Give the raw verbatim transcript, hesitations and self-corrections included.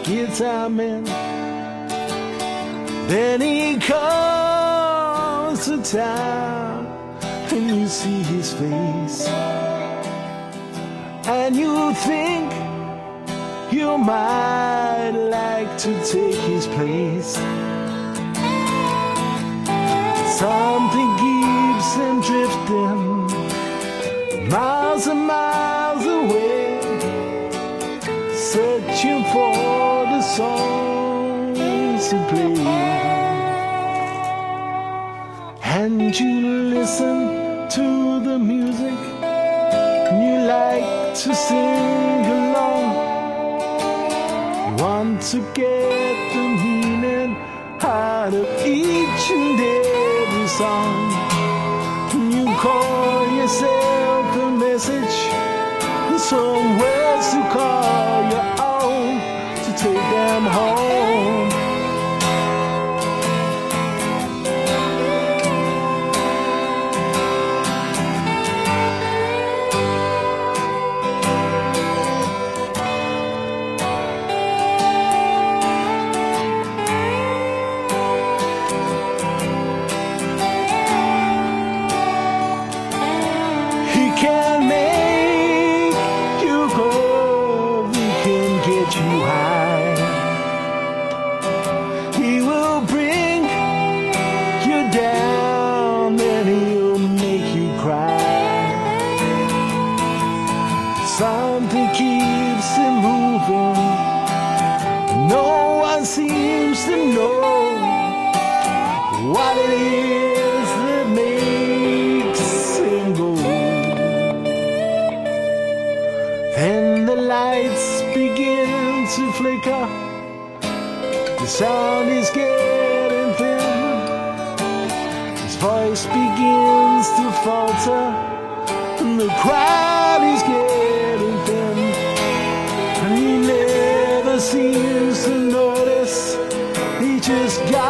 guitar man. Then he comes to town, and you see his face, and you think you might like to take his place. Something keeps him drifting miles and miles away, searching for the songs to play. And you listen to the music, and you like to sing along. You want to get the meaning out of each and every song. You call yourself a message, and some words to call your own, to take them home. Something keeps him moving. No one seems to know what it is that makes him go. Then the lights begin to flicker, the sound is getting thin, his voice begins to falter, and the crowd is getting thin, and he never seems to notice. He just got